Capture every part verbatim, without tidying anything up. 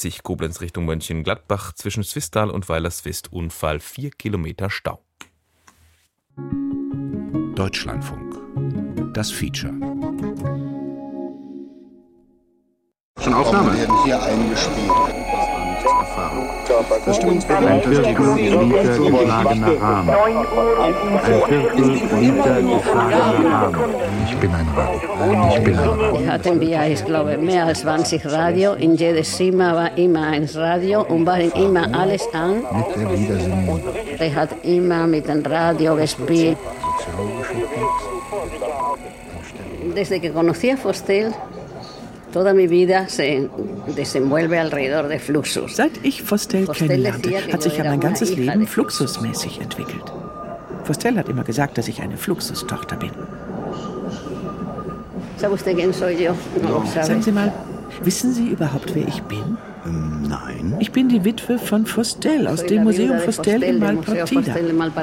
sechzig Koblenz Richtung Mönchengladbach zwischen Swisttal und Weilerswist. Unfall, vier Kilometer Stau. Deutschlandfunk. Das Feature. Schon Aufnahme? Wir werden hier eingespielt. Das stimmt. Ein Viertel Liter geschlagener Rahmen. Ein Viertel Liter geschlagener Rahmen. Ich bin ein Radio. Ich bin ein Radio. Hatten wir, ich glaube, mehr als zwanzig Radio. In jedes Zimmer war immer ein Radio und waren immer alles an. Mit der Wiedersehung. Er hat immer mit dem Radio gespielt. Desde que conocí a Fostel, toda mi vida se desenvuelve alrededor de Fluxus. Seit ich Fostel kennenlernte, hat sich ja mein ganzes Leben fluxusmäßig entwickelt. Fostel hat immer gesagt, dass ich eine Fluxustochter bin. Sagen Sie mal, wissen Sie überhaupt, wer ich bin? Nein. Ich bin die Witwe von Fostel aus dem Museum Fostel in Malpartida.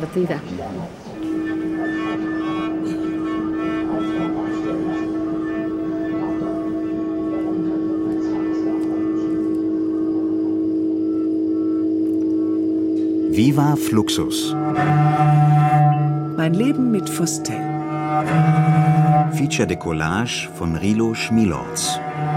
Viva Fluxus. Mein Leben mit Fostel. Feature de Collage von Rilo Schmilorz.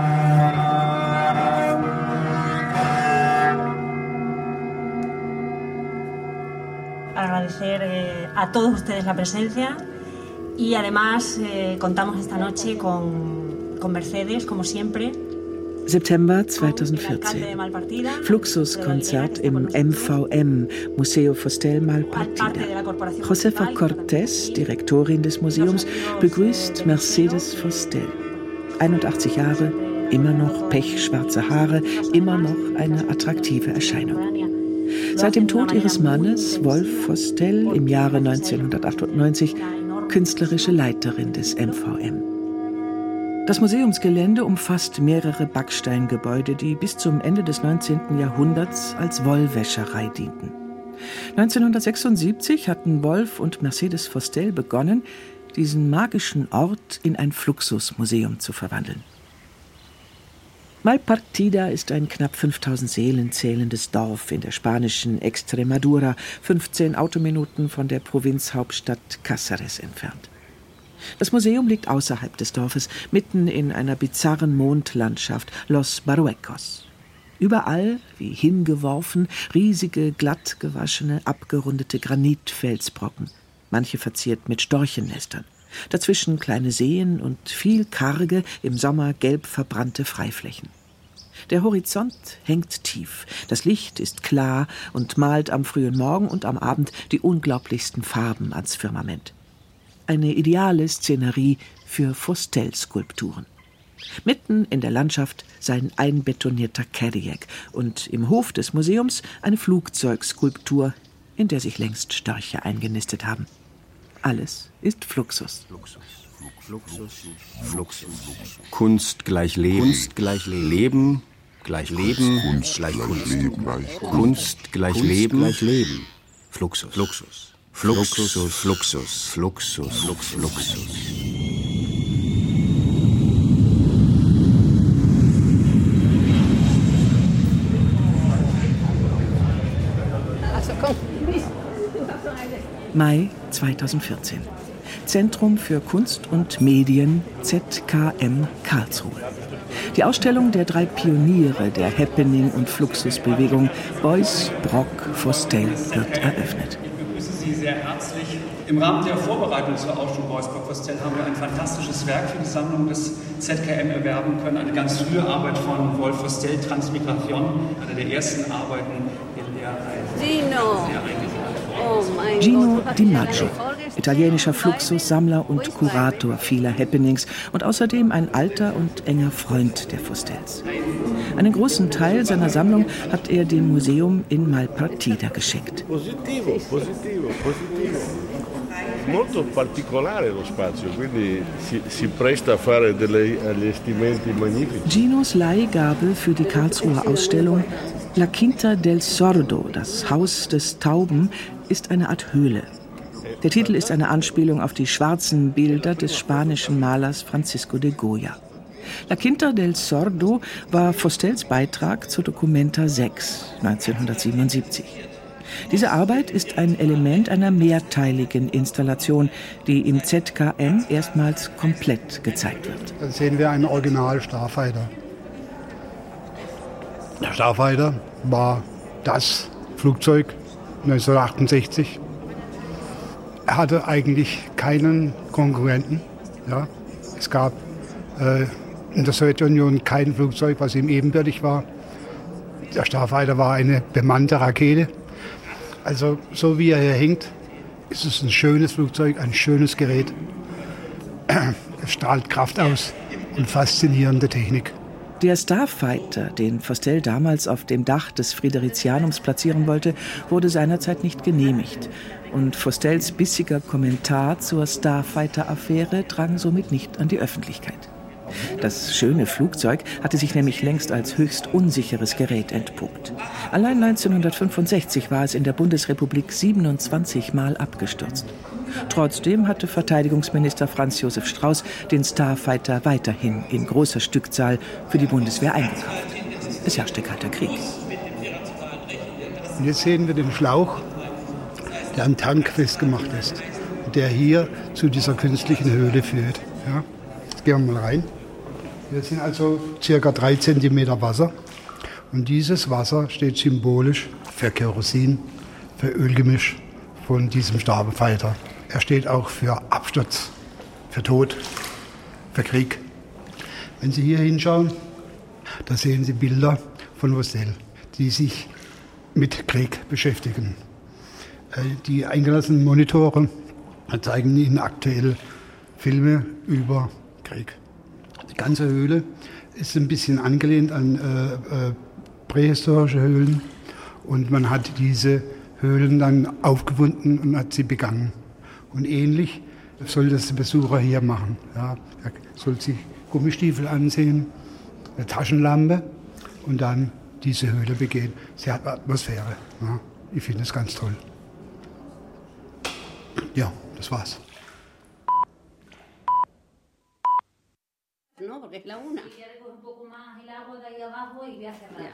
Agradecer eh, a todos ustedes la presencia y además eh, contamos esta noche con, con Mercedes, como siempre. September zweitausendvierzehn. Fluxuskonzert im M V M, Museo Fostel Malpartida. Josefa Cortés, Direktorin des Museums, begrüßt Mercedes Fostel. einundachtzig Jahre, immer noch pechschwarze Haare, immer noch eine attraktive Erscheinung. Seit dem Tod ihres Mannes, Wolf Fostel, im Jahre neunzehnhundertachtundneunzig, künstlerische Leiterin des M V M. Das Museumsgelände umfasst mehrere Backsteingebäude, die bis zum Ende des neunzehnten Jahrhunderts als Wollwäscherei dienten. neunzehnhundertsechsundsiebzig hatten Wolf und Mercedes Fostel begonnen, diesen magischen Ort in ein Fluxusmuseum zu verwandeln. Malpartida ist ein knapp fünftausend Seelen zählendes Dorf in der spanischen Extremadura, fünfzehn Autominuten von der Provinzhauptstadt Cáceres entfernt. Das Museum liegt außerhalb des Dorfes, mitten in einer bizarren Mondlandschaft, Los Barruecos. Überall, wie hingeworfen, riesige, glatt gewaschene, abgerundete Granitfelsbrocken, manche verziert mit Storchennestern. Dazwischen kleine Seen und viel karge, im Sommer gelb verbrannte Freiflächen. Der Horizont hängt tief, das Licht ist klar und malt am frühen Morgen und am Abend die unglaublichsten Farben ans Firmament. Eine ideale Szenerie für Fostel-Skulpturen. Mitten in der Landschaft sein einbetonierter Cadillac und im Hof des Museums eine Flugzeugskulptur, in der sich längst Störche eingenistet haben. Alles ist Fluxus. Fluxus. Fluxus. Fluxus. Kunst gleich Leben. Kunst gleich Leben. Leben gleich Leben. Kunst gleich Kunst. Kunst gleich Leben. Gleich Leben. Fluxus. Fluxus. Fluxus, Fluxus, Fluxus, Fluxus, Fluxus. Mai zweitausendvierzehn. Zentrum für Kunst und Medien Z K M Karlsruhe. Die Ausstellung der drei Pioniere der Happening- und Fluxusbewegung, Beuys, Brock, Fostel, wird eröffnet. Sie sehr herzlich. Im Rahmen der Vorbereitung zur Ausstellung Beuys, Brock, Fostel haben wir ein fantastisches Werk für die Sammlung des Z K M erwerben können. Eine ganz frühe Arbeit von Wolf Fostel, Transmigration, eine der ersten Arbeiten, in der ein Gino. sehr eingesetzt Oh mein Gino Gott. Di Maggio, italienischer Fluxus-Sammler und Kurator vieler Happenings und außerdem ein alter und enger Freund der Fostels. Einen großen Teil seiner Sammlung hat er dem Museum in Malpartida geschenkt. Positivo, positivo, positivo. Molto particolare lo spazio, quindi si, si presta a fare degli allestimenti magnifici. Ginos Leihgabe für die Karlsruher Ausstellung La Quinta del Sordo, das Haus des Tauben, ist eine Art Höhle. Der Titel ist eine Anspielung auf die schwarzen Bilder des spanischen Malers Francisco de Goya. La Quinta del Sordo war Vostels Beitrag zur Documenta sechs neunzehnhundertsiebenundsiebzig. Diese Arbeit ist ein Element einer mehrteiligen Installation, die im Z K M erstmals komplett gezeigt wird. Da sehen wir einen Original Starfighter. Der Starfighter war das Flugzeug neunzehnhundertachtundsechzig. Er hatte eigentlich keinen Konkurrenten. Ja. Es gab äh, in der Sowjetunion kein Flugzeug, was ihm ebenbürtig war. Der Starfighter war eine bemannte Rakete. Also so wie er hier hängt, ist es ein schönes Flugzeug, ein schönes Gerät. Es strahlt Kraft aus und faszinierende Technik. Der Starfighter, den Vostell damals auf dem Dach des Fridericianums platzieren wollte, wurde seinerzeit nicht genehmigt. Und Vostells bissiger Kommentar zur Starfighter-Affäre drang somit nicht an die Öffentlichkeit. Das schöne Flugzeug hatte sich nämlich längst als höchst unsicheres Gerät entpuppt. Allein neunzehnhundertfünfundsechzig war es in der Bundesrepublik siebenundzwanzig Mal abgestürzt. Trotzdem hatte Verteidigungsminister Franz Josef Strauß den Starfighter weiterhin in großer Stückzahl für die Bundeswehr eingekauft. Es herrschte kalter Krieg. Und jetzt sehen wir den Schlauch, der am Tank festgemacht ist, der hier zu dieser künstlichen Höhle führt. Ja, jetzt gehen wir mal rein. Hier sind also circa drei Zentimeter Wasser. Und dieses Wasser steht symbolisch für Kerosin, für Ölgemisch von diesem Starfighter. Er steht auch für Absturz, für Tod, für Krieg. Wenn Sie hier hinschauen, da sehen Sie Bilder von Vostell, die sich mit Krieg beschäftigen. Die eingelassenen Monitore zeigen Ihnen aktuell Filme über Krieg. Die ganze Höhle ist ein bisschen angelehnt an äh, äh, prähistorische Höhlen. Und man hat diese Höhlen dann aufgewunden und hat sie begangen. Und ähnlich soll das der Besucher hier machen. Ja, er soll sich Gummistiefel ansehen, eine Taschenlampe und dann diese Höhle begehen. Sie hat Atmosphäre. Ja, ich finde es ganz toll. Ja, das war's. No, porque es la una. Y ya recoge un poco más el agua de ahí abajo y voy a cerrar.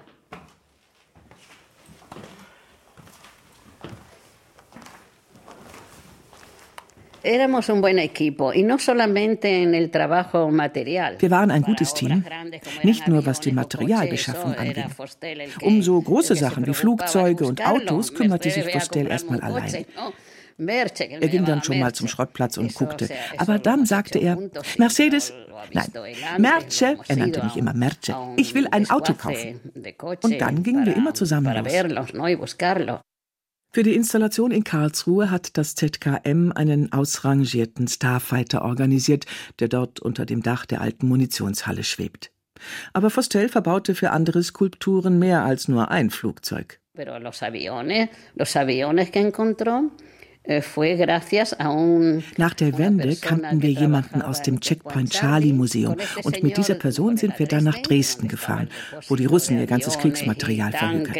Éramos un buen equipo y no solamente en el trabajo material. Wir waren ein gutes Team, nicht nur was die Materialbeschaffung anging. Um so große Sachen wie Flugzeuge und Autos kümmerte sich Vostell erstmal allein. Er ging dann schon mal zum Schrottplatz und guckte. Aber dann sagte er, Mercedes, nein, Merce, er nannte mich immer Merce, ich will ein Auto kaufen. Und dann gingen wir immer zusammen los. Für die Installation in Karlsruhe hat das Z K M einen ausrangierten Starfighter organisiert, der dort unter dem Dach der alten Munitionshalle schwebt. Aber Vostell verbaute für andere Skulpturen mehr als nur ein Flugzeug. Pero los aviones, los aviones que encontró Nach der Wende kannten wir jemanden aus dem Checkpoint Charlie Museum und mit dieser Person sind wir dann nach Dresden gefahren, wo die Russen ihr ganzes Kriegsmaterial verhökerten.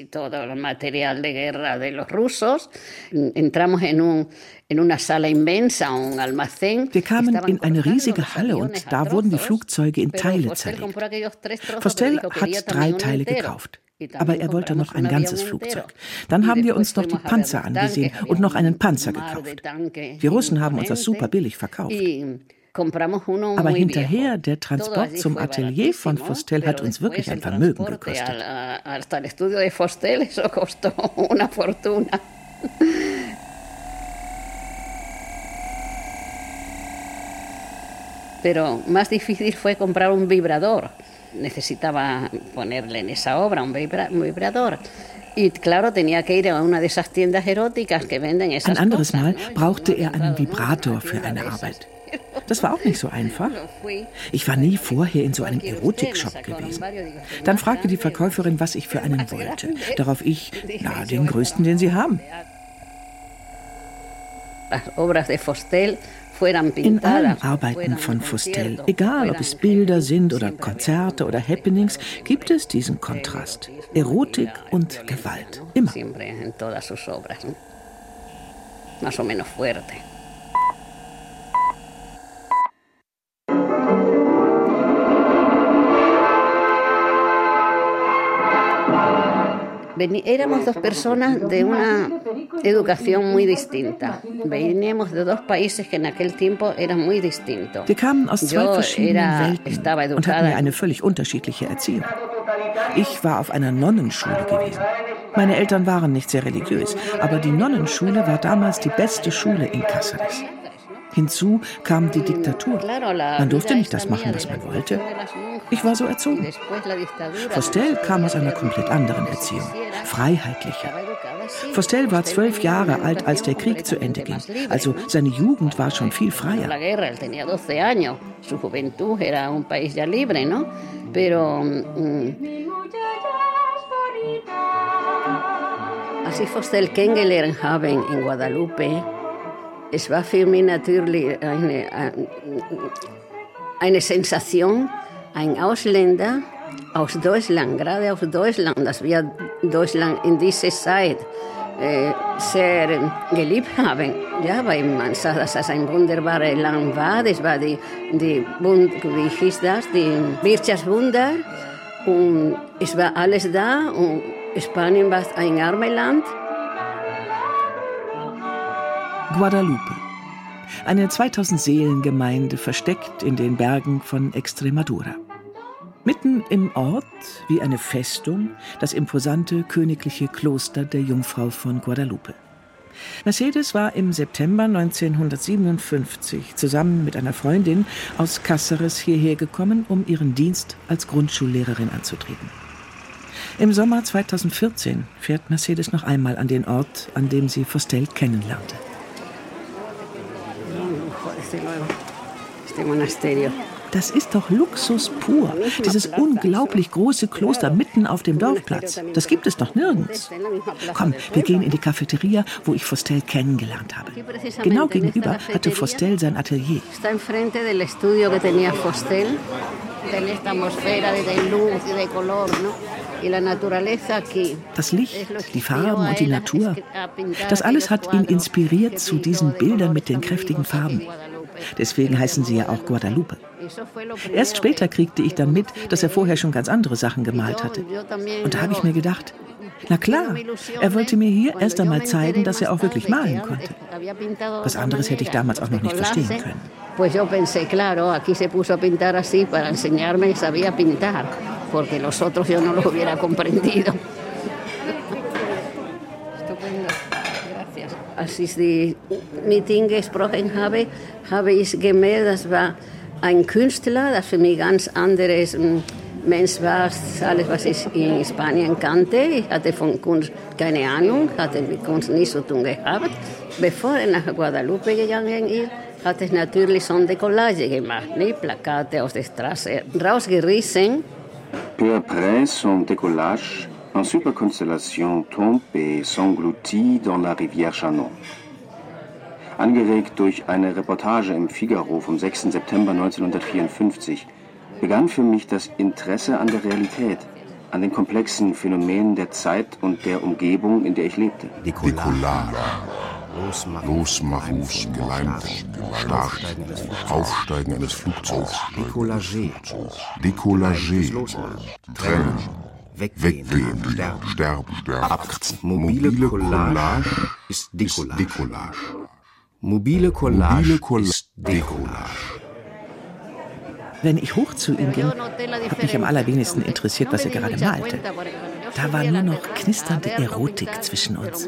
Wir kamen in eine riesige Halle und da wurden die Flugzeuge in Teile zerlegt. Vostell hat drei Teile gekauft. Aber er wollte noch ein ganzes Flugzeug. Dann haben wir uns noch die Panzer angesehen und noch einen Panzer gekauft. Die Russen haben uns das super billig verkauft. Aber hinterher, der Transport zum Atelier von Vostell hat uns wirklich ein Vermögen gekostet. Pero más difícil fue comprar un vibrador. Necesitaba ponerle en esa obra un, vibra, un vibrador. Y claro, tenía que ir a una de esas tiendas eróticas que venden esas Ein anderes Mal brauchte er einen Vibrator für eine Arbeit. Das war auch nicht so einfach. Ich war nie vorher in so einem Erotikshop gewesen. Dann fragte die Verkäuferin, was ich für einen wollte. Darauf ich, na, den größten, den sie haben. Las obras de Vostell In allen Arbeiten von Vostell, egal ob es Bilder sind oder Konzerte oder Happenings, gibt es diesen Kontrast. Erotik und Gewalt. Immer. Éramos dos personas de una educación muy distinta. Veníamos de dos países que en aquel tiempo eran muy distintos. Wir kamen aus zwei Yo verschiedenen era, Welten estaba und hatten educada. eine völlig unterschiedliche Erziehung. Ich war auf einer Nonnenschule gewesen. Meine Eltern waren nicht sehr religiös, aber die Nonnenschule war damals die beste Schule in Cáceres. Hinzu kam die Diktatur. Man durfte nicht das machen, was man wollte. Ich war so erzogen. Fostel kam aus einer komplett anderen Erziehung, freiheitlicher. Fostel war zwölf Jahre alt, als der Krieg zu Ende ging. Also seine Jugend war schon viel freier. Als ich Fostel kennengelernt habe in Guadalupe, es war für mich natürlich eine, eine Sensation, ein Ausländer aus Deutschland, gerade aus Deutschland, dass wir Deutschland in dieser Zeit äh, sehr geliebt haben. Ja, weil man sagt, dass es ein wunderbares Land war. Das war die, die wie hieß das, die Wirtschaftswunder. Und es war alles da. Und Spanien war ein armes Land. Guadalupe. Eine zweitausend-Seelen-Gemeinde versteckt in den Bergen von Extremadura. Mitten im Ort, wie eine Festung, das imposante königliche Kloster der Jungfrau von Guadalupe. Mercedes war im September neunzehnhundertsiebenundfünfzig zusammen mit einer Freundin aus Cáceres hierher gekommen, um ihren Dienst als Grundschullehrerin anzutreten. Im Sommer zweitausendvierzehn fährt Mercedes noch einmal an den Ort, an dem sie Fostel kennenlernte. Das ist doch Luxus pur. Dieses unglaublich große Kloster mitten auf dem Dorfplatz. Das gibt es doch nirgends. Komm, wir gehen in die Cafeteria, wo ich Fostel kennengelernt habe. Genau gegenüber hatte Fostel sein Atelier. Das Licht, die Farben und die Natur, das alles hat ihn inspiriert zu diesen Bildern mit den kräftigen Farben. Deswegen heißen sie ja auch Guadalupe. Erst später kriegte ich dann mit, dass er vorher schon ganz andere Sachen gemalt hatte. Und da habe ich mir gedacht, na klar, er wollte mir hier erst einmal zeigen, dass er auch wirklich malen konnte. Was anderes hätte ich damals auch noch nicht verstehen können. Pues yo pensé, claro, aquí se puso a pintar así para enseñarme que sabía pintar, porque los otros yo no lo hubiera comprendido. Estupendo, gracias. Als ich die Meeting gesprochen habe, habe ich gemerkt, das war ein Künstler, das für mich ganz anderes Mensch war, alles was ich in Spanien kannte. Ich hatte von Kunst keine Ahnung, hatte mit Kunst nichts zu tun gehabt. Bevor er nach Guadalupe gegangen ist, hat es natürlich so eine Collage gemacht, ne? Plakate aus der Straße rausgerissen. Peu après, son décollage en superconstellation tombe et s'engloutit dans la rivière Chanon. Angeregt durch eine Reportage im Figaro vom sechsten September neunzehnhundertvierundfünfzig begann für mich das Interesse an der Realität, an den komplexen Phänomenen der Zeit und der Umgebung, in der ich lebte. Decollage. Losmachen von Geleimten, Start, Aufsteigen eines Flugzeugs, Decollage, Trennen, Weggehen, Sterben, Abkratzen. Mobile Collage ist Decollage. Mobile Collage ist Decollage. Wenn ich hoch zu ihm ging, hat mich am allerwenigsten interessiert, was er gerade malte. Da war nur noch knisternde Erotik zwischen uns.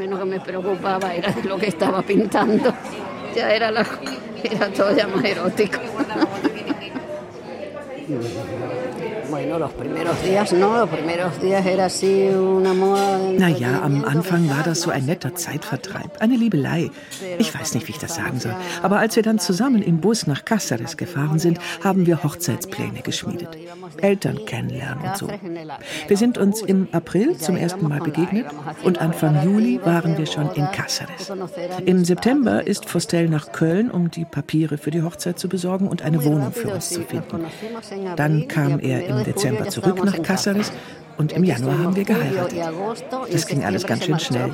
Naja, am Anfang war das so ein netter Zeitvertreib, eine Liebelei. Ich weiß nicht, wie ich das sagen soll. Aber als wir dann zusammen im Bus nach Cáceres gefahren sind, haben wir Hochzeitspläne geschmiedet. Eltern kennenlernen und so. Wir sind uns im April zum ersten Mal begegnet und Anfang Juli waren wir schon in Cáceres. Im September ist Fostel nach Köln, um die Papiere für die Hochzeit zu besorgen und eine Wohnung für uns zu finden. Dann kam er im Dezember zurück nach Cáceres und im Januar haben wir geheiratet. Das ging alles ganz schön schnell.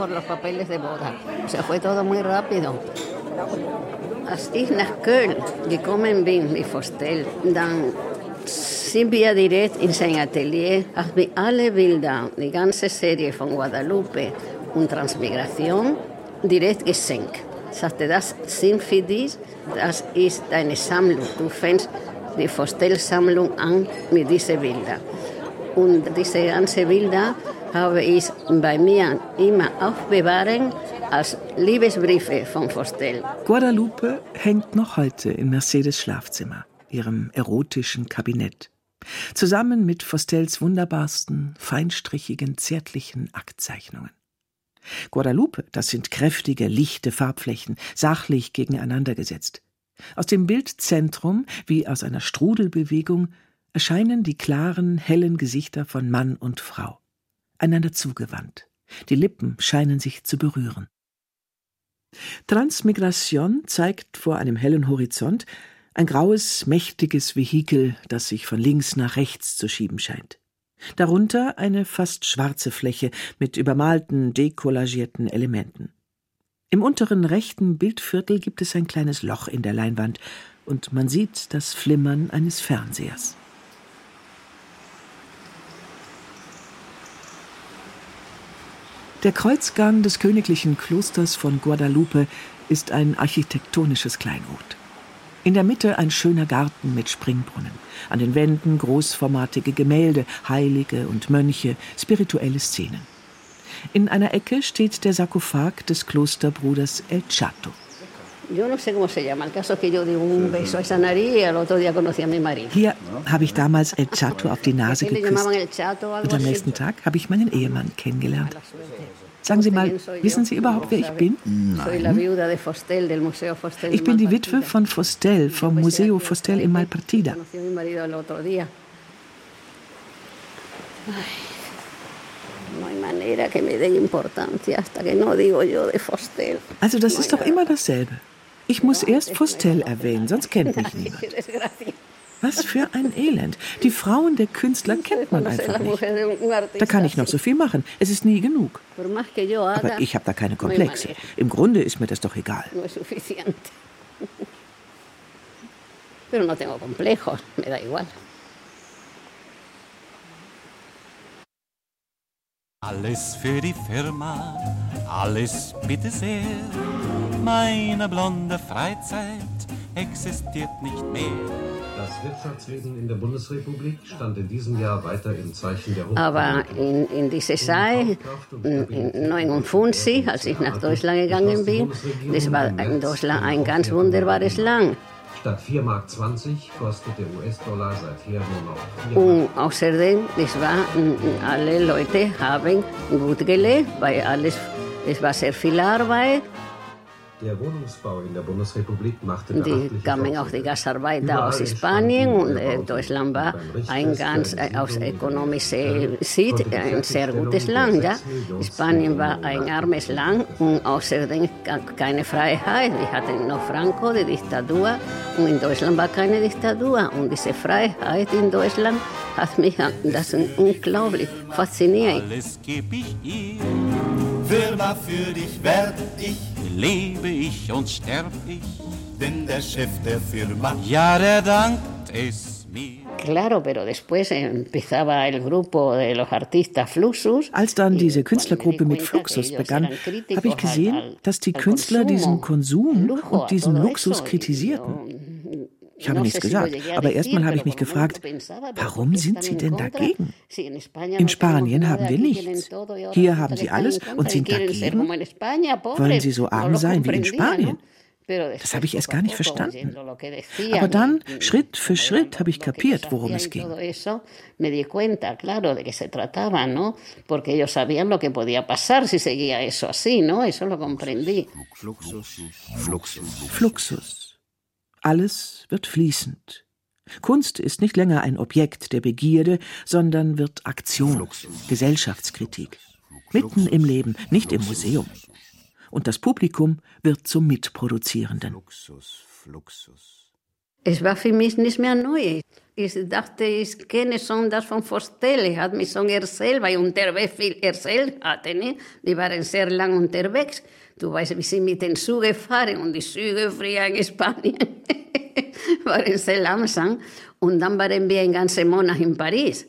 Als ich nach Köln gekommen bin mit Fostel, dann sind wir direkt in sein Atelier, haben wir alle Bilder, die ganze Serie von Guadalupe und Transmigration direkt geschenkt. Ich sagte, das sind für dich, das ist deine Sammlung. Du fängst die Fostel-Sammlung an mit diesen Bildern. Und diese ganzen Bilder habe ich bei mir immer aufbewahrt als Liebesbriefe von Fostel. Guadalupe hängt noch heute in Mercedes Schlafzimmer, ihrem erotischen Kabinett. Zusammen mit Fostels wunderbarsten, feinstrichigen, zärtlichen Aktzeichnungen. Guadalupe, das sind kräftige, lichte Farbflächen, sachlich gegeneinander gesetzt. Aus dem Bildzentrum, wie aus einer Strudelbewegung, erscheinen die klaren, hellen Gesichter von Mann und Frau. Einander zugewandt. Die Lippen scheinen sich zu berühren. Transmigration zeigt vor einem hellen Horizont ein graues, mächtiges Vehikel, das sich von links nach rechts zu schieben scheint. Darunter eine fast schwarze Fläche mit übermalten, dekollagierten Elementen. Im unteren rechten Bildviertel gibt es ein kleines Loch in der Leinwand und man sieht das Flimmern eines Fernsehers. Der Kreuzgang des königlichen Klosters von Guadalupe ist ein architektonisches Kleinod. In der Mitte ein schöner Garten mit Springbrunnen. An den Wänden großformatige Gemälde, Heilige und Mönche, spirituelle Szenen. In einer Ecke steht der Sarkophag des Klosterbruders El Chato. Hier habe ich damals El Chato auf die Nase geküsst. Und am nächsten Tag habe ich meinen Ehemann kennengelernt. Sagen Sie mal, wissen Sie überhaupt, wer ich bin? Nein. Ich bin die Witwe von Fostel, vom Museo Fostel in Malpartida. Also das ist doch immer dasselbe. Ich muss erst Fostel erwähnen, sonst kennt mich niemand. Was für ein Elend. Die Frauen der Künstler kennt man einfach nicht. Da kann ich noch so viel machen. Es ist nie genug. Aber ich habe da keine Komplexe. Im Grunde ist mir das doch egal. Alles für die Firma, alles bitte sehr. Meine blonde Freizeit existiert nicht mehr. Das Wirtschaftsleben in der Bundesrepublik stand in diesem Jahr weiter im Zeichen der Hochkonjunktur. Aber in, in dieser Zeit, in neunundfünfzig, als ich nach Deutschland gegangen bin, das war in Deutschland ein ganz wunderbares Land. Statt vier Mark zwanzig kostet der U S-Dollar seither nur noch vier Und außerdem, das war, alle Leute haben gut gelebt, weil alles, es war sehr viel Arbeit. Der Wohnungsbau in der Bundesrepublik machte Die kamen auch die Gastarbeiter aus Spanien und äh, Deutschland war ein ganz äh, aus ökonomischer Sicht ein sehr gutes Land. Ja? Spanien war ein armes Land und außerdem keine Freiheit. Wir hatten noch Franco, die Diktatur, und in Deutschland war keine Diktatur. Und diese Freiheit in Deutschland hat mich das unglaublich fasziniert. Alles geb ich ihr, Firma für dich werd ich. Lebe ich und sterb ich, denn der Chef der Firma, ja, der dankt es mir. Claro, pero después empezaba el grupo de los artistas Fluxus. Als dann diese Künstlergruppe mit Fluxus begann, habe ich gesehen, dass die Künstler diesen Konsum und diesen Luxus kritisierten. Ich habe nichts gesagt, aber erstmal habe ich mich gefragt, warum sind sie denn dagegen? In Spanien haben wir nichts. Hier haben sie alles und sind dagegen. Wollen sie so arm sein wie in Spanien? Das habe ich erst gar nicht verstanden. Aber dann, Schritt für Schritt, habe ich kapiert, worum es ging. Fluxus. Alles wird fließend. Kunst ist nicht länger ein Objekt der Begierde, sondern wird Aktion, Gesellschaftskritik. Mitten im Leben, nicht im Museum. Und das Publikum wird zum Mitproduzierenden. Es war für mich nicht mehr neu. Ich dachte, ich kenne schon das von Fostel. Ich habe mich schon erzählt, weil unterwegs viel erzählt hatte. Ne? Die waren sehr lang unterwegs. Du weißt, wir sind mit den Zügen gefahren und die Züge früher in Spanien waren sehr langsam. Und dann waren wir einen ganzen Monat in Paris.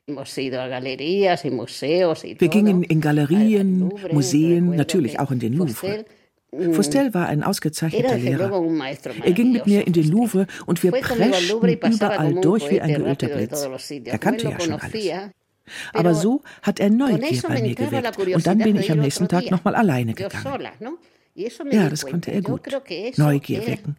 Wir gingen in Galerien, Museen, natürlich auch in den Louvre. Fustel war ein ausgezeichneter Lehrer. Er ging mit mir in den Louvre und wir preschten überall durch wie ein geölter Blitz. Er kannte ja schon alles. Aber so hat er Neugier bei mir geweckt und dann bin ich am nächsten Tag nochmal alleine gegangen. Ja, das konnte er gut. Neugier wecken.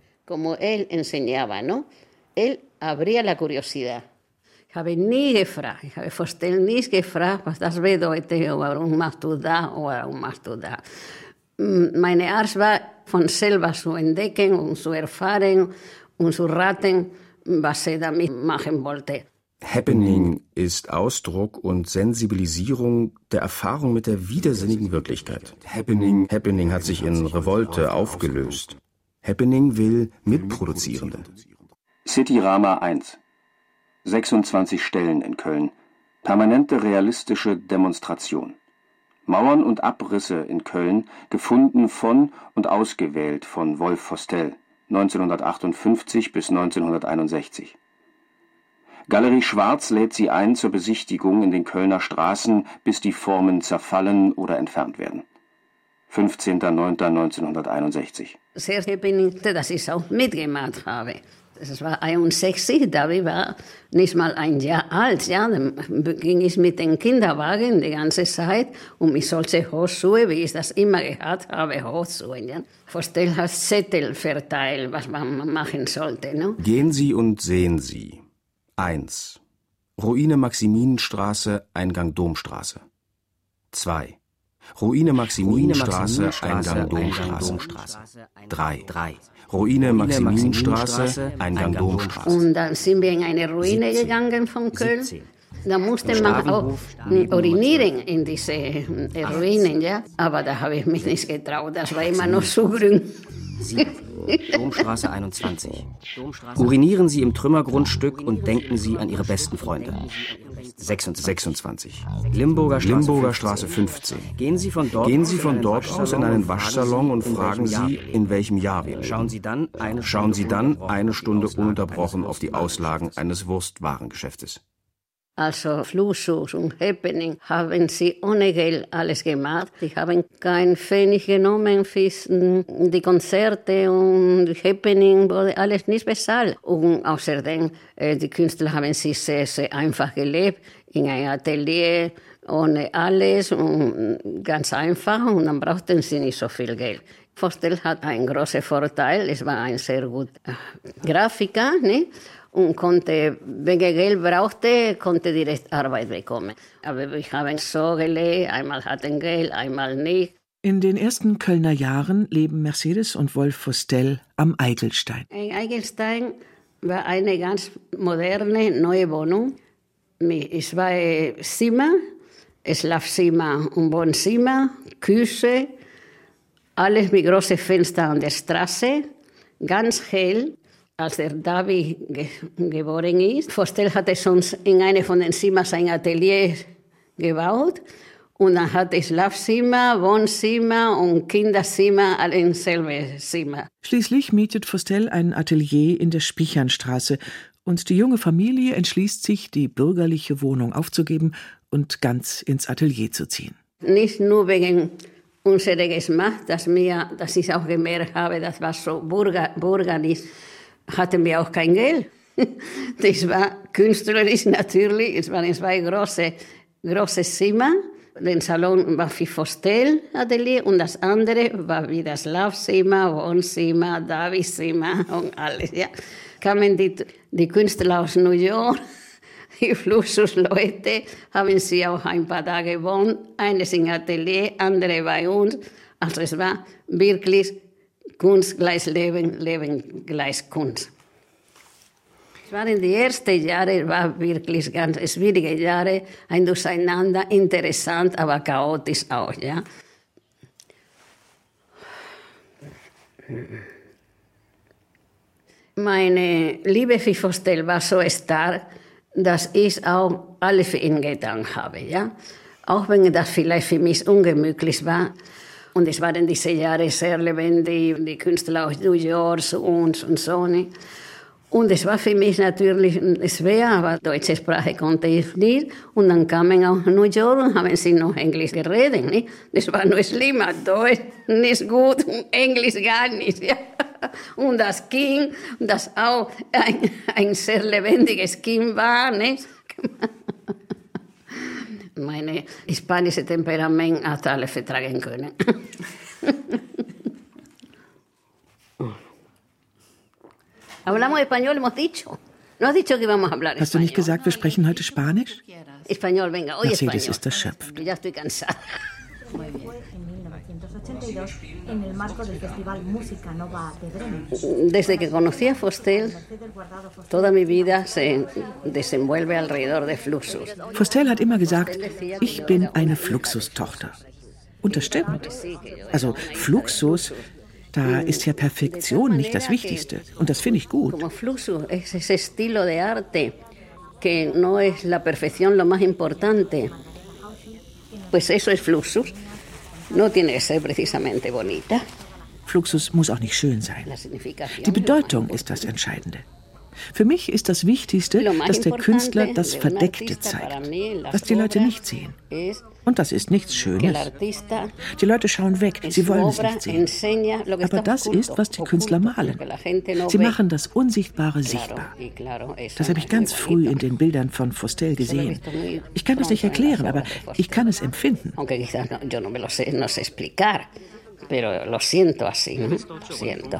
Ich habe nie gefragt, ich habe Fustel nie gefragt, was das bedeutet, warum machst du das, warum machst du das. Meine Art war, von selber zu entdecken und zu erfahren und zu raten, was er damit machen wollte. Happening ist Ausdruck und Sensibilisierung der Erfahrung mit der widersinnigen Wirklichkeit. Happening, Happening hat sich in Revolte aufgelöst. Happening will Mitproduzierende. Cityrama eins. sechsundzwanzig Stellen in Köln. Permanente realistische Demonstration. Mauern und Abrisse in Köln, gefunden von und ausgewählt von Wolf Fustel, neunzehnhundertachtundfünfzig bis neunzehnhunderteinundsechzig. Galerie Schwarz lädt sie ein zur Besichtigung in den Kölner Straßen, bis die Formen zerfallen oder entfernt werden. fünfzehnter neunter neunzehnhunderteinundsechzig. Sehr happy, dass ich auch mitgemacht habe. Es war einundsechzig, David war nicht mal ein Jahr alt. Ja. Dann ging ich mit dem Kinderwagen die ganze Zeit und mit solchen Hochschuhe, wie ich das immer gehabt habe, Hochschuhe. Ja. Fustel hat Zettel verteilt, was man machen sollte. No? Gehen Sie und sehen Sie. eins. Ruine Maximinenstraße, Eingang Domstraße. zwei. Ruine Maximinenstraße, Eingang Domstraße. drei. Ruine Maximinenstraße, Eingang Domstraße. Und dann sind wir in eine Ruine gegangen von Köln. Da musste man auch urinieren in diese Ruinen, ja. Aber da habe ich mich nicht getraut, das war immer noch so grün. Domstraße einundzwanzig. Urinieren Sie im Trümmergrundstück und denken Sie an Ihre besten Freunde. sechsundzwanzig. Limburger Straße, Limburger Straße fünfzehn. Gehen Sie von dort, Gehen Sie von dort aus in einen Waschsalon und fragen Sie, in welchem Jahr wir leben. Schauen Sie dann eine, Schauen Sie dann eine Stunde ununterbrochen auf die Auslagen eines Wurstwarengeschäftes. Also Fluxus und Happening haben sie ohne Geld alles gemacht. Die haben kein Pfennig genommen für die Konzerte und Happening wurde alles nicht bezahlt. Und außerdem, die Künstler haben sich sehr, sehr einfach gelebt, in einem Atelier, ohne alles und ganz einfach und dann brauchten sie nicht so viel Geld. Fustel hat einen großen Vorteil, es war ein sehr guter Grafiker, ne? Und konnte, wenn er Geld brauchte, konnte direkt Arbeit bekommen. Aber wir haben so gelebt, einmal hatten Geld, einmal nicht. In den ersten Kölner Jahren leben Mercedes und Wolf Fustel am Eigelstein. In Eigelstein war eine ganz moderne, neue Wohnung. Mit zwei Zimmer, Schlafzimmer und Wohnzimmer, Küche, alles mit großen Fenstern an der Straße, ganz hell. Als der David ge geboren ist, Fustel hatte sonst in einem von den Zimmern sein Atelier gebaut und dann hatte Schlafzimmer, Wohnzimmer und Kinderzimmer alle im selben Zimmer. Schließlich mietet Fustel ein Atelier in der Spichernstraße und die junge Familie entschließt sich, die bürgerliche Wohnung aufzugeben und ganz ins Atelier zu ziehen. Nicht nur wegen unserer Geschmack, dass, mir, dass ich auch gemerkt habe, das war so bürger, bürgerlich, hatten wir auch kein Geld. Das war künstlerisch natürlich. Es waren zwei große, große Zimmer. Der Salon war für Fustel Atelier und das andere war wie das Schlafzimmer, Wohnzimmer, Davidzimmer und alles. Ja. Kamen die, die Künstler aus New York, die Fluxusleute, haben sie auch ein paar Tage gewohnt. Eines im Atelier, andere bei uns. Also es war wirklich Kunst gleich Leben, Leben gleich Kunst. Es waren die ersten Jahre, war wirklich ganz schwierige Jahre, ein Durcheinander, interessant, aber chaotisch auch, ja. Meine Liebe für Fustel war so stark, dass ich auch alles für ihn getan habe, ja. Auch wenn das vielleicht für mich ungemütlich war. Und es waren diese Jahre sehr lebendig, die Künstler aus New York zu uns und so. Ne? Und es war für mich natürlich schwer, aber deutsche Sprache konnte ich nicht. Und dann kamen auch New York und haben sie noch Englisch geredet. Nicht? Das war noch schlimmer. Deutsch nicht gut und Englisch gar nicht. Ja. Und das Kind, das auch ein, ein sehr lebendiges Kind war. Nicht? Meine spanische Temperament hat alles vertragen können. Hablamos español, hemos dicho. No has dicho que vamos a hablar español. Hast du nicht gesagt, wir sprechen heute Spanisch? Español, venga, hoy español. Mercedes ist erschöpft. Ya estoy cansada. Desde que conocí a Fostel, toda mi vida se desenvuelve alrededor de Fluxus. Fostel hat immer gesagt, ich bin eine Fluxus-Tochter. Und das stimmt. Also Fluxus, da ist ja Perfektion nicht das Wichtigste. Und das finde ich gut. Como Fluxus es ese estilo de arte que no es la perfección lo más importante. Pues eso es Fluxus. No tiene que ser precisamente bonita. Fluxus muss auch nicht schön sein. Die Bedeutung ist das Entscheidende. Für mich ist das Wichtigste, dass der Künstler das Verdeckte zeigt, was die Leute nicht sehen. Und das ist nichts Schönes. Die Leute schauen weg, sie wollen es nicht sehen. Aber das ist, was die Künstler malen. Sie machen das Unsichtbare sichtbar. Das habe ich ganz früh in den Bildern von Fostel gesehen. Ich kann das nicht erklären, aber ich kann es empfinden. Pero lo siento así, ¿no? Lo siento.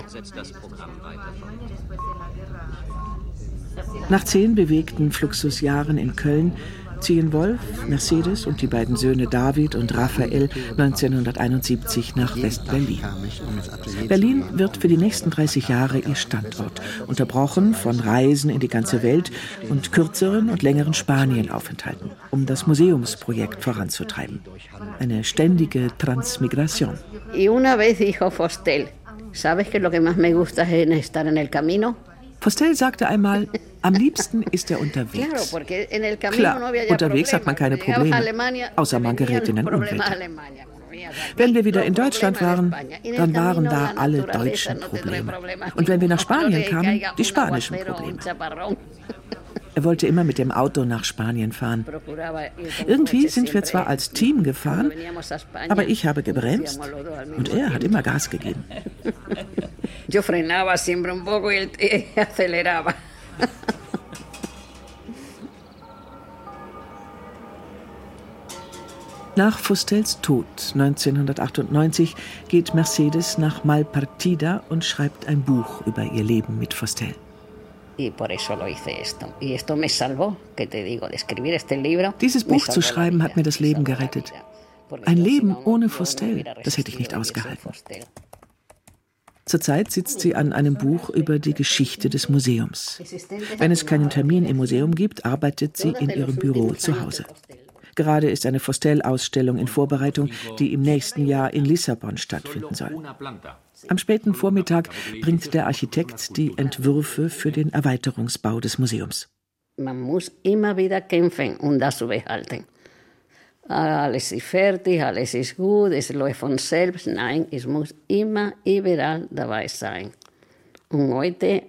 Nach zehn bewegten Fluxusjahren in Köln ziehen Wolf, Mercedes und die beiden Söhne David und Raphael neunzehnhunderteinundsiebzig nach West-Berlin. Berlin wird für die nächsten dreißig Jahre ihr Standort, unterbrochen von Reisen in die ganze Welt und kürzeren und längeren Spanienaufenthalten, um das Museumsprojekt voranzutreiben. Eine ständige Transmigration. Y una vez dijo Fostel, ¿sabes que lo que más me gusta es estar en el camino? Fostel sagte einmal, am liebsten ist er unterwegs. Klar, unterwegs hat man keine Probleme, außer man gerät in ein Unwetter. Wenn wir wieder in Deutschland waren, dann waren da alle deutschen Probleme. Und wenn wir nach Spanien kamen, die spanischen Probleme. Er wollte immer mit dem Auto nach Spanien fahren. Irgendwie sind wir zwar als Team gefahren, aber ich habe gebremst und er hat immer Gas gegeben. Yo frenaba siempre un poco y él aceleraba. Nach Fostels Tod neunzehnhundertachtundneunzig geht Mercedes nach Malpartida und schreibt ein Buch über ihr Leben mit Fostel. Dieses Buch zu schreiben hat mir das Leben gerettet. Ein Leben ohne Fostel, das hätte ich nicht ausgehalten. Zurzeit sitzt sie an einem Buch über die Geschichte des Museums. Wenn es keinen Termin im Museum gibt, arbeitet sie in ihrem Büro zu Hause. Gerade ist eine Fostel-Ausstellung in Vorbereitung, die im nächsten Jahr in Lissabon stattfinden soll. Am späten Vormittag bringt der Architekt die Entwürfe für den Erweiterungsbau des Museums. Man muss immer wieder kämpfen, um das zu behalten. Alles ist fertig, alles ist gut, es läuft von selbst. Nein, es muss immer überall dabei sein. Und heute,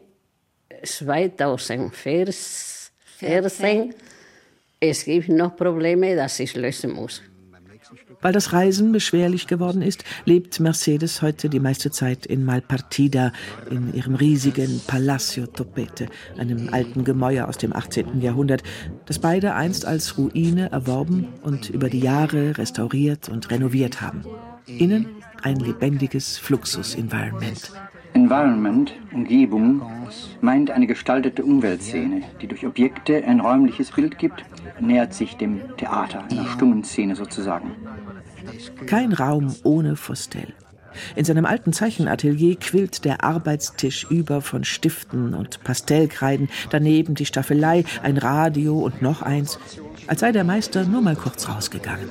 zweitausendvierzehn, es gibt noch Probleme, dass ich lösen muss. Weil das Reisen beschwerlich geworden ist, lebt Mercedes heute die meiste Zeit in Malpartida, in ihrem riesigen Palacio Topete, einem alten Gemäuer aus dem achtzehnten Jahrhundert, das beide einst als Ruine erworben und über die Jahre restauriert und renoviert haben. Innen ein lebendiges Fluxus-Environment. Environment, Umgebung, meint eine gestaltete Umweltszene, die durch Objekte ein räumliches Bild gibt, nähert sich dem Theater, einer Stummenszene sozusagen. Kein Raum ohne Fostel. In seinem alten Zeichenatelier quillt der Arbeitstisch über von Stiften und Pastellkreiden, daneben die Staffelei, ein Radio und noch eins, als sei der Meister nur mal kurz rausgegangen.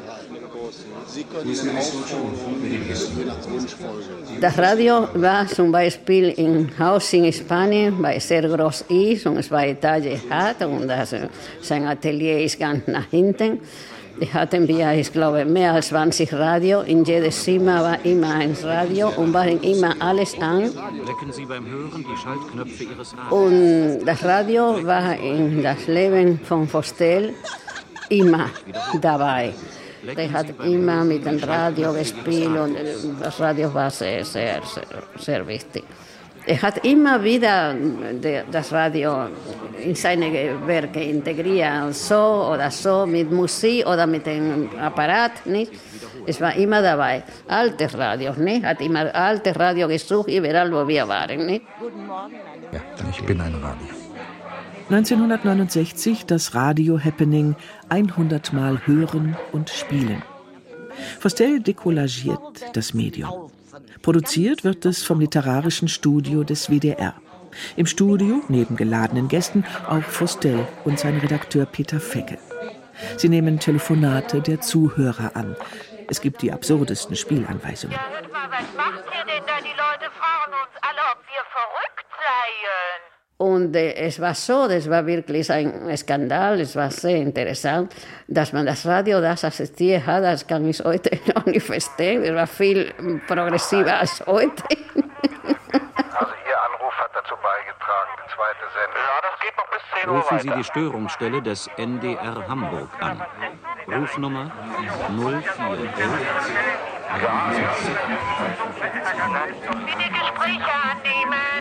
Das Radio war zum Beispiel im Haus in Spanien, weil es sehr groß ist und zwei Etagen hat und das, sein Atelier ist ganz nach hinten. Die hatten wir, ich glaube, mehr als zwanzig Radio. In jedes Zimmer war immer ein Radio und waren immer alles an. Sie beim Hören die Schaltknöpfe Ihres Und das Radio war in das Leben von Fostel immer dabei. Er hat immer mit dem Radio gespielt und das Radio war sehr, sehr, sehr, sehr wichtig. Er hat immer wieder das Radio in seine Werke integriert, so oder so, mit Musik oder mit dem Apparat, nicht? Es war immer dabei. Altes Radio, nicht? Hat immer altes Radio gesucht, überall wo wir waren, nicht? Ja, ich bin ein Radio. neunzehnhundertneunundsechzig das Radio-Happening hundert Mal hören und spielen. Fostel decollagiert das Medium. Produziert wird es vom Literarischen Studio des W D R. Im Studio, neben geladenen Gästen, auch Fostel und sein Redakteur Peter Fecke. Sie nehmen Telefonate der Zuhörer an. Es gibt die absurdesten Spielanweisungen. Ja, hört mal, was macht ihr denn da? Die Leute fragen uns alle, ob wir verrückt seien. Und äh, es war so, das war wirklich ein Skandal, es war sehr interessant, dass man das Radio, das assistiert hat, das kann ich heute noch nicht verstehen, es war viel progressiver als heute. Also Ihr Anruf hat dazu beigetragen, die zweite Sendung. Ja, das geht noch bis zehn Uhr Rufen weiter. Sie die Störungsstelle des N D R Hamburg an. Rufnummer null vier elf. Bitte Gespräche annehmen.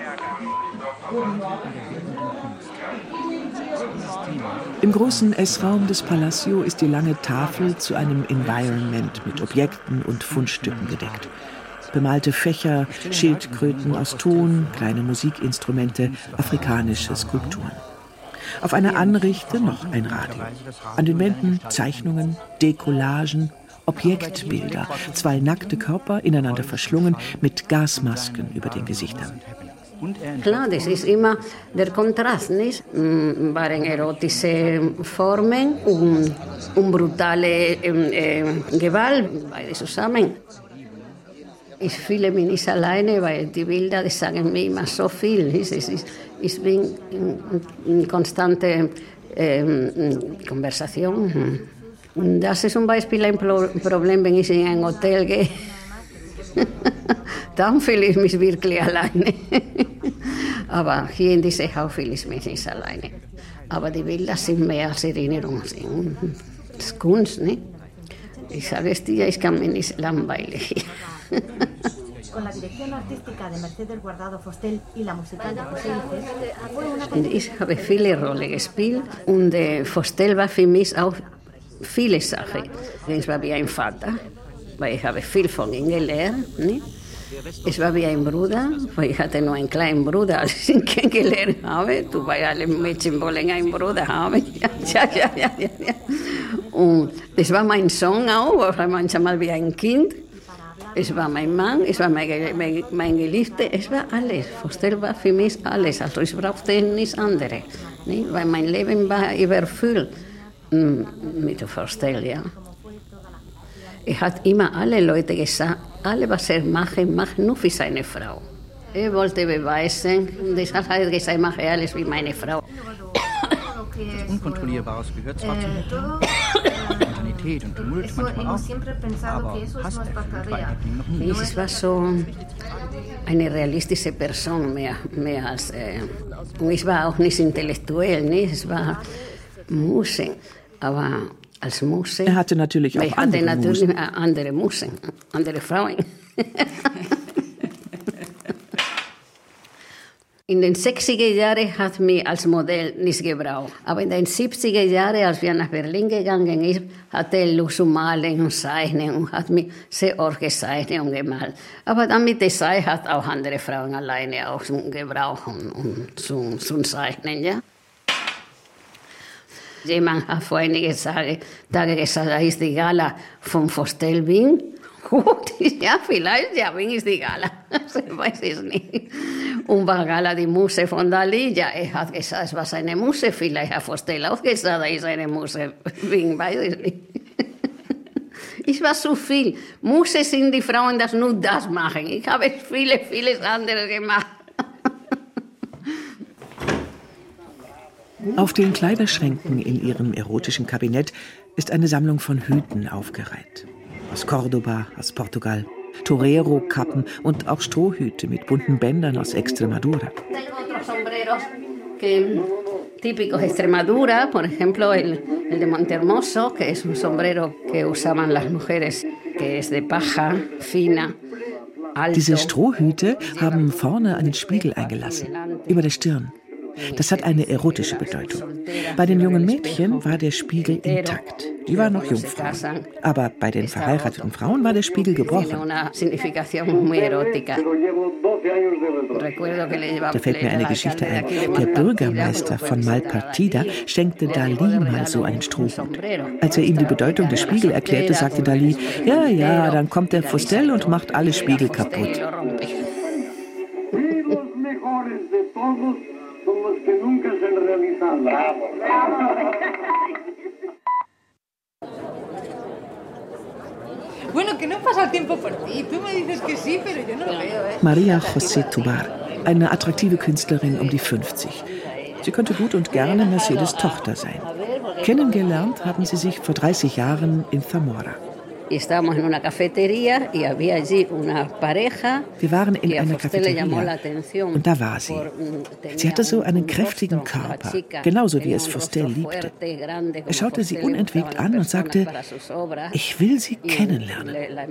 Im großen Essraum des Palacio ist die lange Tafel zu einem Environment mit Objekten und Fundstücken gedeckt. Bemalte Fächer, Schildkröten aus Ton, kleine Musikinstrumente, afrikanische Skulpturen. Auf einer Anrichte noch ein Radio. An den Wänden Zeichnungen, Decollagen, Objektbilder, zwei nackte Körper ineinander verschlungen mit Gasmasken über den Gesichtern. Klar, das ist immer der Kontrast, nicht? Waren erotische Formen und, und brutale äh, Gewalt, beide zusammen. Ich fühle mich nicht alleine, weil die Bilder die sagen mir immer so viel. Ich, ich, ich bin in, in konstante äh, Konversation. Und das ist zum Beispiel ein Problem, wenn ich in ein Hotel gehe. Dann fühle ich mich wirklich alleine. Aber hier in diesem Haus fühle ich mich nicht alleine. Aber die Bilder sind mehr als Erinnerungen. Das ist Kunst, ne? Ich sage es dir, ich kann mich nicht langweilig. Und ich habe viele Rollen gespielt und äh, Fostel war für mich auch viele Sachen. Ich war wie ein Vater, weil ich habe viel von ihm gelernt. Ne? Ich war wie ein Bruder, weil ich hatte nur einen kleinen Bruder, als ich ihn kennengelernt habe. Du, weil alle Mädchen wollen einen Bruder haben. Ja, ja, ja, ja, ja. Und es war mein Sohn auch, war manchmal wie ein Kind. Es war mein Mann, es war mein, mein, mein Geliebter, es war alles. Fostel war für mich alles, also ich brauchte nichts anderes. Nicht? Weil mein Leben war überfüllt mit Fostel, ja. Er hat immer alle Leute gesagt, alle was er macht, macht nur für seine Frau. Er wollte beweisen, deshalb hat er gesagt, ich mache alles wie meine Frau. Unkontrollierbares gehört zwar zum Spontanität und Tumult manchmal auch, aber Hass Es war so eine realistische Person mehr, mehr als... Äh, und ich war auch nicht intellektuell, nicht? Es war Musik, aber als Musik... Er hatte natürlich auch ich andere hatte natürlich Musen. andere Musen, andere Frauen. In den sechziger Jahren hat mich als Modell nicht gebraucht. Aber in den siebziger Jahren, als wir nach Berlin gegangen sind, hatte er Lust zu malen und zeichnen und hat mich sehr oft gezeichnet und gemalt. Aber dann mit der Zeit hat auch andere Frauen alleine auch gebraucht und, und zum, zum Zeichnen, ja. Jemand hat vor einigen Tagen gesagt, da ist die Gala von Fostel Wien. Gut, ja, vielleicht, ja, Wien ist die Gala. Ich weiß es nicht. Und war Gala die Muse von Dalí. Ja, er hat gesagt, es war seine Muse. Vielleicht hat Fostel auch gesagt, da ist eine Muse. Wien, weiß ich nicht. Ich war zu viel. Muse sind die Frauen, die nur das machen. Ich habe viele, vieles anderes gemacht. Auf den Kleiderschränken in ihrem erotischen Kabinett ist eine Sammlung von Hüten aufgereiht. Aus Cordoba, aus Portugal. Torero-Kappen und auch Strohhüte mit bunten Bändern aus Extremadura. Típicos de Extremadura, por ejemplo el, el de Montehermoso, que es un sombrero que usaban las mujeres, que es de paja fina. Diese Strohhüte haben vorne einen Spiegel eingelassen, über der Stirn. Das hat eine erotische Bedeutung. Bei den jungen Mädchen war der Spiegel intakt. Die waren noch Jungfrauen. Aber bei den verheirateten Frauen war der Spiegel gebrochen. Da fällt mir eine Geschichte ein. Der Bürgermeister von Malpartida schenkte Dalí mal so einen Strohhut. Als er ihm die Bedeutung des Spiegels erklärte, sagte Dalí, ja, ja, dann kommt der Fustel und macht alle Spiegel kaputt. Maria José Tobar, eine attraktive Künstlerin um die fünfzig. Sie könnte gut und gerne Mercedes Tochter sein. Kennengelernt haben sie sich vor dreißig Jahren in Zamora. Wir waren in einer Cafeteria und da war sie. Sie hatte so einen kräftigen Körper, genauso wie es Fustel liebte. Er schaute sie unentwegt an und sagte, ich will sie kennenlernen.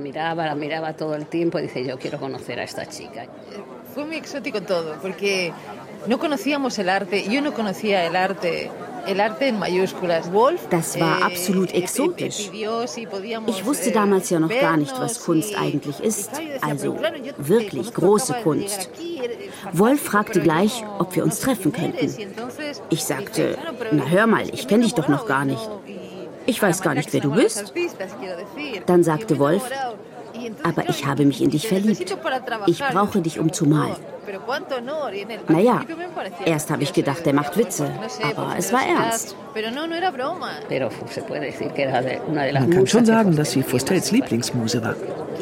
Fue muy exótico todo, porque no conocíamos el arte, yo no conocía el arte. Das war absolut exotisch. Ich wusste damals ja noch gar nicht, was Kunst eigentlich ist. Also wirklich große Kunst. Wolf fragte gleich, ob wir uns treffen könnten. Ich sagte, na hör mal, ich kenne dich doch noch gar nicht. Ich weiß gar nicht, wer du bist. Dann sagte Wolf, aber ich habe mich in dich verliebt. Ich brauche dich, um zu malen. Naja, erst habe ich gedacht, er macht Witze, aber es war ernst. Man kann schon sagen, dass sie Fustels Lieblingsmuse war.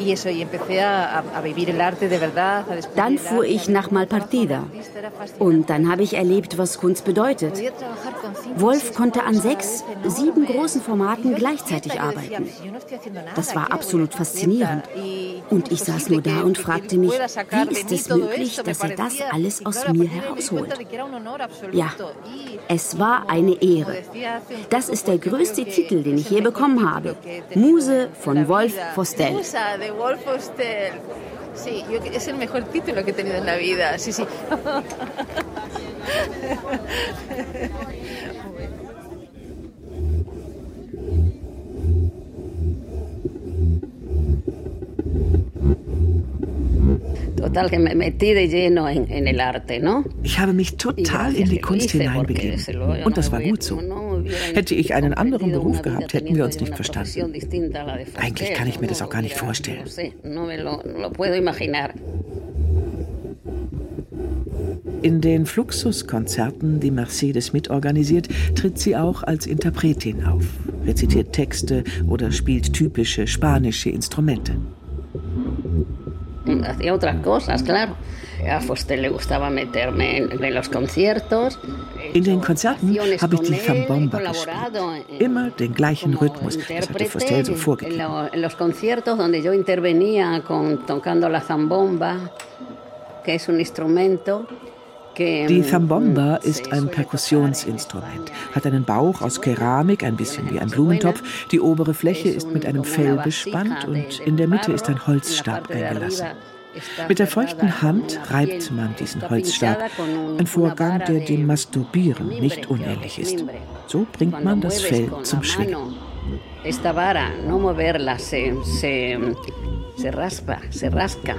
Dann fuhr ich nach Malpartida und dann habe ich erlebt, was Kunst bedeutet. Wolf konnte an sechs, sieben großen Formaten gleichzeitig arbeiten. Das war absolut faszinierend. Und ich saß nur da und fragte mich, wie ist es möglich, dass er das alles aus mir herausholt? Ja, es war eine Ehre. Das ist der größte Titel, den ich je bekommen habe. Muse von Wolf Fustel. Sí, yo, es el mejor título que he tenido en la vida. Sí, sí. Total, que me metí de lleno en, en el arte, ¿no? Ich habe mich total in die Kunst hineinbegeben. Und das war gut so. Hätte ich einen anderen Beruf gehabt, hätten wir uns nicht verstanden. Eigentlich kann ich mir das auch gar nicht vorstellen. In den Fluxus-Konzerten, die Mercedes mitorganisiert, tritt sie auch als Interpretin auf, rezitiert Texte oder spielt typische spanische Instrumente. Hacía otras cosas, claro. A Fustel le gustaba meterme en, en los conciertos. In den Konzerten habe ich die Zambomba gespielt. Immer den gleichen Rhythmus. Das hatte Fustel so vorgegeben. En los conciertos donde yo intervenía con, tocando la zambomba, que es un instrumento. Die Zambomba ist ein Perkussionsinstrument, hat einen Bauch aus Keramik, ein bisschen wie ein Blumentopf. Die obere Fläche ist mit einem Fell bespannt und in der Mitte ist ein Holzstab eingelassen. Mit der feuchten Hand reibt man diesen Holzstab, ein Vorgang, der dem Masturbieren nicht unähnlich ist. So bringt man das Fell zum Schwingen. Esta vara, no moverla, se, se, se raspa, se rasca.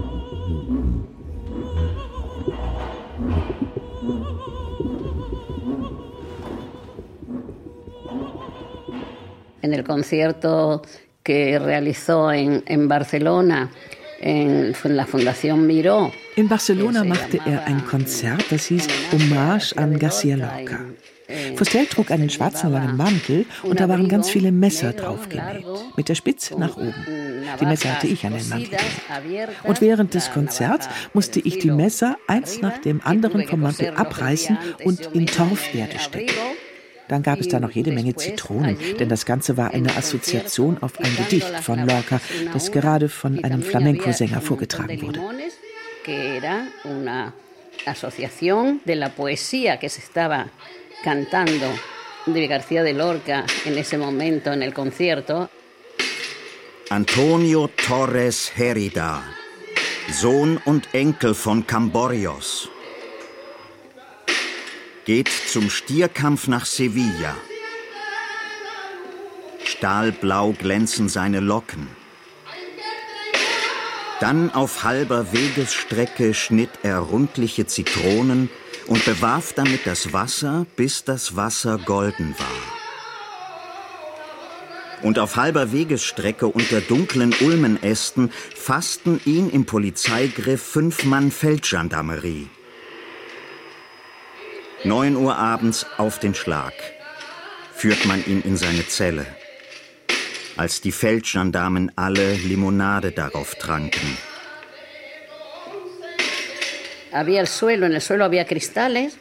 En el concierto que realizó en, en Barcelona, en, en la Fundación Miró. In Barcelona machte er ein Konzert, das hieß Hommage an García Lorca. Fustel trug einen schwarzen langen Mantel und da waren ganz viele Messer drauf genäht, mit der Spitze nach oben. Die Messer hatte ich an den Mantel genäht. Und während des Konzerts musste ich die Messer eins nach dem anderen vom Mantel abreißen und in Torferde stecken. Dann gab es da noch jede Menge Zitronen, denn das Ganze war eine Assoziation auf ein Gedicht von Lorca, das gerade von einem Flamenco-Sänger vorgetragen wurde. Asociación de la poesía que se estaba cantando de García de Lorca en ese momento en el concierto. Antonio Torres Herida, Sohn und Enkel von Camborrios, geht zum Stierkampf nach Sevilla. Stahlblau glänzen seine Locken. Dann auf halber Wegesstrecke schnitt er rundliche Zitronen und bewarf damit das Wasser, bis das Wasser golden war. Und auf halber Wegesstrecke unter dunklen Ulmenästen fassten ihn im Polizeigriff fünf Mann Feldgendarmerie. Neun Uhr abends auf den Schlag führt man ihn in seine Zelle, als die Feldgendarmen alle Limonade darauf tranken. Había el suelo, en el suelo había cristales.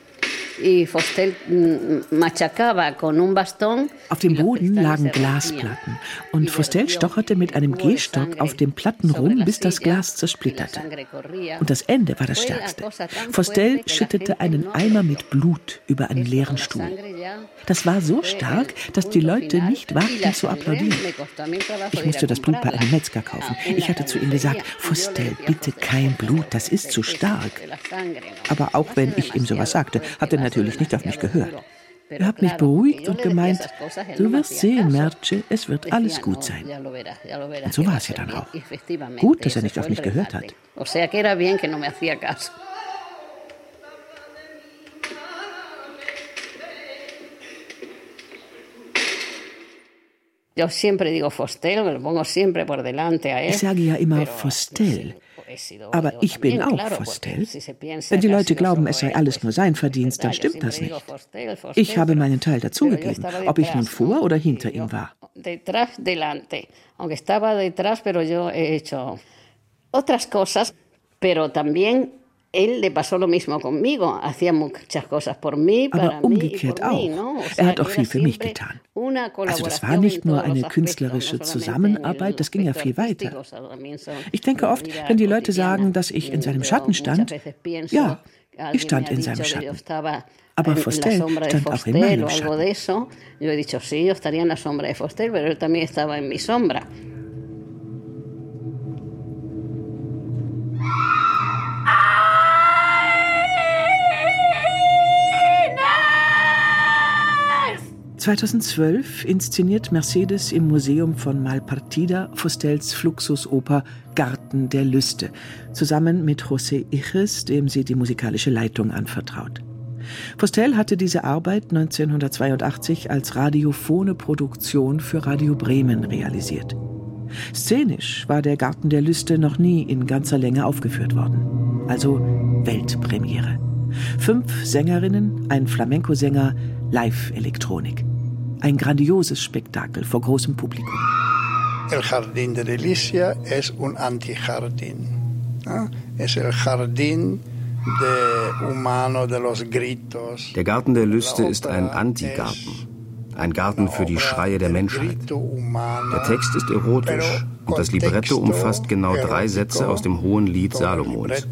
Auf dem Boden lagen Glasplatten und Fustel stocherte mit einem Gehstock auf den Platten rum, bis das Glas zersplitterte. Und das Ende war das Stärkste. Fustel schüttete einen Eimer mit Blut über einen leeren Stuhl. Das war so stark, dass die Leute nicht wagten zu applaudieren. Ich musste das Blut bei einem Metzger kaufen. Ich hatte zu ihm gesagt, Fustel, bitte kein Blut, das ist zu stark. Aber auch wenn ich ihm sowas sagte, hat er natürlich nicht auf mich gehört. Er hat mich beruhigt und gemeint, du wirst sehen, Merche, es wird alles gut sein. Und so war es ja dann auch. Gut, dass er nicht auf mich gehört hat. Ich sage ja immer Fustel. Aber ich bin auch Fustel. Wenn die Leute glauben, es sei alles nur sein Verdienst, dann stimmt das nicht. Ich habe meinen Teil dazugegeben, ob ich nun vor oder hinter ihm war. Aber umgekehrt auch. Er hat auch viel für mich getan. Also das war nicht nur eine künstlerische Zusammenarbeit, das ging ja viel weiter. Ich denke oft, wenn die Leute sagen, dass ich in seinem Schatten stand, ja, ich stand in seinem Schatten. Aber Fustel stand auch in meinem Schatten. zweitausendzwölf inszeniert Mercedes im Museum von Malpartida Fustels Fluxusoper Garten der Lüste, zusammen mit José Iches, dem sie die musikalische Leitung anvertraut. Fustel hatte diese Arbeit neunzehnhundertzweiundachtzig als radiophone Produktion für Radio Bremen realisiert. Szenisch war der Garten der Lüste noch nie in ganzer Länge aufgeführt worden. Also Weltpremiere. Fünf Sängerinnen, ein Flamenco-Sänger, Live-Elektronik. Ein grandioses Spektakel vor großem Publikum. El Jardín de Delicia es un antijardín. Es el jardín de humano de los gritos. Der Garten der Lüste ist ein Antigarten. Ein Garten für die Schreie der Menschheit. Der Text ist erotisch und das Libretto umfasst genau drei Sätze aus dem Hohen Lied Salomons.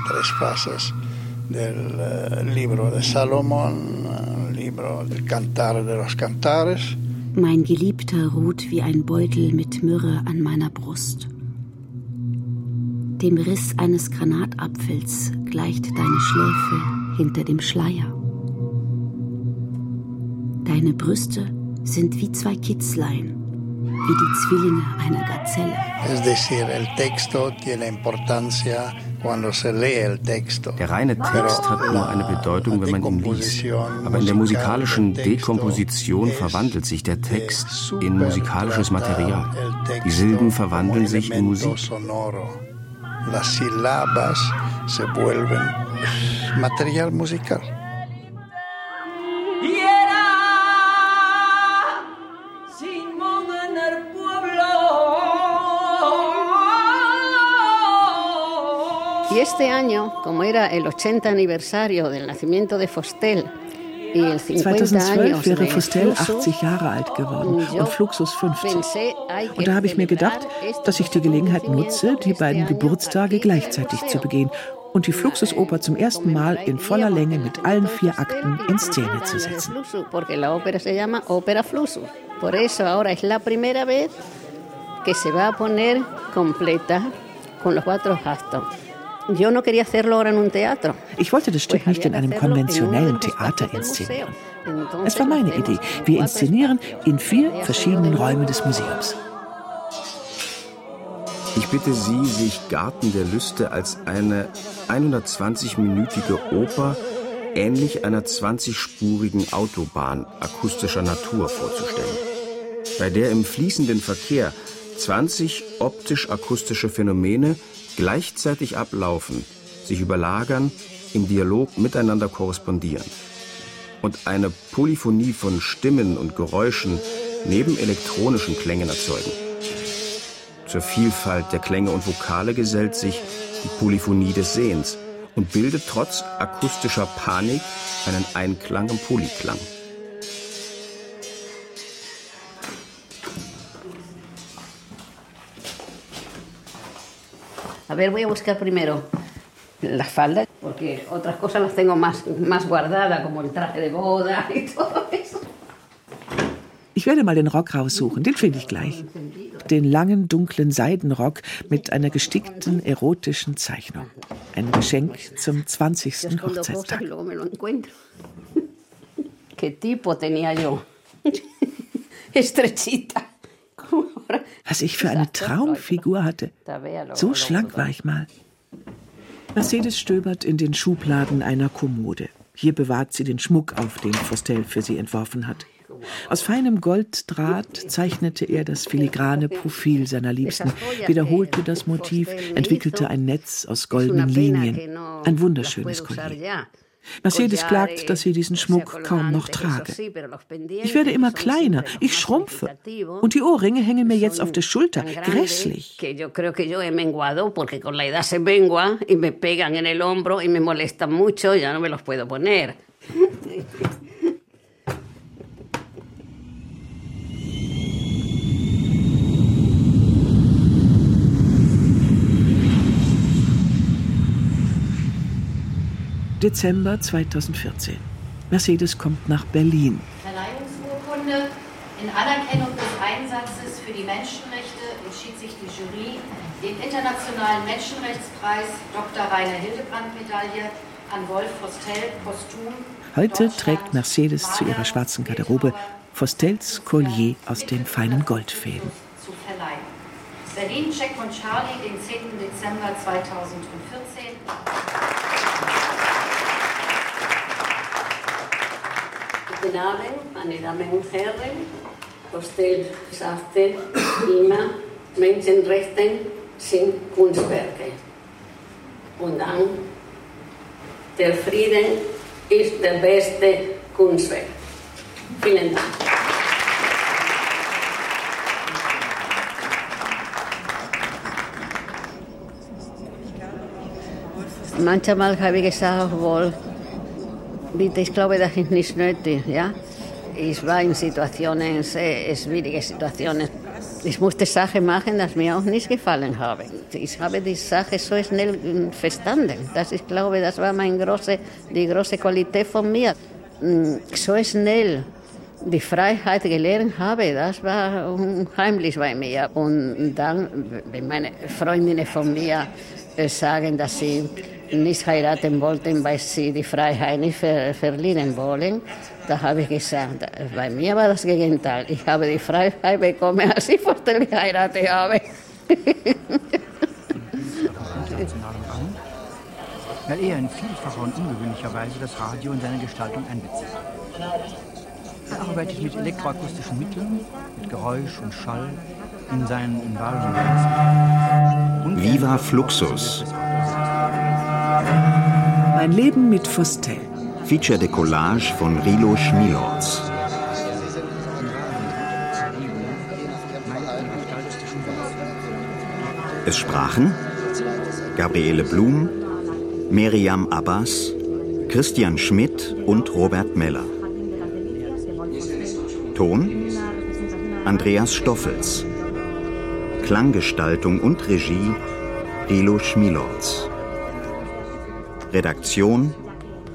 Del libro de Salomón, libro del Cantar de los Cantares. Mein Geliebter ruht wie ein Beutel mit Myrrhe an meiner Brust. Dem Riss eines Granatapfels gleicht deine Schläfe hinter dem Schleier. Deine Brüste sind wie zwei Kitzlein, wie die Zwillinge einer Gazelle. Es decir, el texto tiene importancia. Der reine Text hat nur eine Bedeutung, wenn man ihn liest. Aber in der musikalischen Dekomposition verwandelt sich der Text in musikalisches Material. Die Silben verwandeln sich in Musik. Las sílabas se vuelven material musical. Yeah. Y este año, como era el ochenta aniversario del nacimiento de Fostel, zweitausendzwölf wäre Fostel achtzig Jahre alt geworden und Fluxus fünfzig. Und da habe ich mir gedacht, dass ich die Gelegenheit nutze, die beiden Geburtstage gleichzeitig zu begehen und die Fluxusoper zum ersten Mal in voller Länge mit allen vier Akten in Szene zu setzen. Por eso ahora es la primera vez que se va a poner completa con los cuatro actos. Yo no quería hacerlo ahora en un teatro. Ich wollte das Stück nicht in einem konventionellen Theater inszenieren. Es war meine Idee. Wir inszenieren in vier verschiedenen Räumen des Museums. Ich bitte Sie, sich Garten der Lüste als eine hundertzwanzig-minütige Oper ähnlich einer zwanzigspurigen Autobahn akustischer Natur vorzustellen, bei der im fließenden Verkehr zwanzig optisch-akustische Phänomene gleichzeitig ablaufen, sich überlagern, im Dialog miteinander korrespondieren und eine Polyphonie von Stimmen und Geräuschen neben elektronischen Klängen erzeugen. Zur Vielfalt der Klänge und Vokale gesellt sich die Polyphonie des Sehens und bildet trotz akustischer Panik einen Einklang im Polyklang. A ver, voy a buscar primero las faldas, porque otras cosas las tengo más, más guardadas, como el traje de boda y todo eso. Ich werde mal den Rock raussuchen, den finde ich gleich. Den langen, dunklen Seidenrock mit einer gestickten, erotischen Zeichnung. Ein Geschenk zum zwanzigsten Hochzeitstag. ¿Qué tipo tenía yo? Estrechita. Was ich für eine Traumfigur hatte. So schlank war ich mal. Mercedes stöbert in den Schubladen einer Kommode. Hier bewahrt sie den Schmuck auf, den Fostel für sie entworfen hat. Aus feinem Golddraht zeichnete er das filigrane Profil seiner Liebsten, wiederholte das Motiv, entwickelte ein Netz aus goldenen Linien. Ein wunderschönes Collier. Mercedes klagt, dass sie diesen Schmuck kaum noch trage. Ich werde immer kleiner, ich schrumpfe. Und die Ohrringe hängen mir jetzt auf der Schulter. Grässlich. Dezember zweitausendvierzehn. Mercedes kommt nach Berlin. Verleihungsurkunde. In Anerkennung des Einsatzes für die Menschenrechte entschied sich die Jury, den Internationalen Menschenrechtspreis Doktor Rainer Hildebrand-Medaille an Wolf Fostel posthum. Heute trägt Mercedes zu ihrer schwarzen Garderobe Fostels Collier aus den feinen Goldfäden. Zu verleihen. Berlin, Checkpoint Charlie, den zehnten Dezember zweitausendvierzehn. Guten Abend, meine Damen und Herren. Fostel sagte immer, Menschenrechte sind Kunstwerke. Und dann, der Frieden ist der beste Kunstwerk. Vielen Dank. Manchmal habe ich gesagt, wohl, bitte, ich glaube, das ist nicht nötig, ja. Ich war in Situationen, sehr schwierige Situationen. Ich musste Sachen machen, die mir auch nicht gefallen haben. Ich habe die Sache so schnell verstanden. Das, ich glaube, das war meine große, die große Qualität von mir. So schnell die Freiheit gelernt habe, das war unheimlich bei mir. Und dann, wenn meine Freundinnen von mir sagen, dass sie nicht heiraten wollten, weil sie die Freiheit nicht ver verlieren wollen, da habe ich gesagt, bei mir war das Gegenteil. Ich habe die Freiheit bekommen, als ich Fostel geheiratet habe. Weil er in vielfacher und ungewöhnlicher Weise das Radio in seine Gestaltung einbezieht. Er arbeitet mit elektroakustischen Mitteln, mit Geräusch und Schall in seinen Environments. Viva Fluxus. Mein Leben mit Fostel. Feature de Collage von Rilo Schmielorz. Es sprachen Gabriele Blum, Meriam Abbas, Christian Schmidt und Robert Meller. Ton Andreas Stoffels. Klanggestaltung und Regie Rilo Schmilorz. Redaktion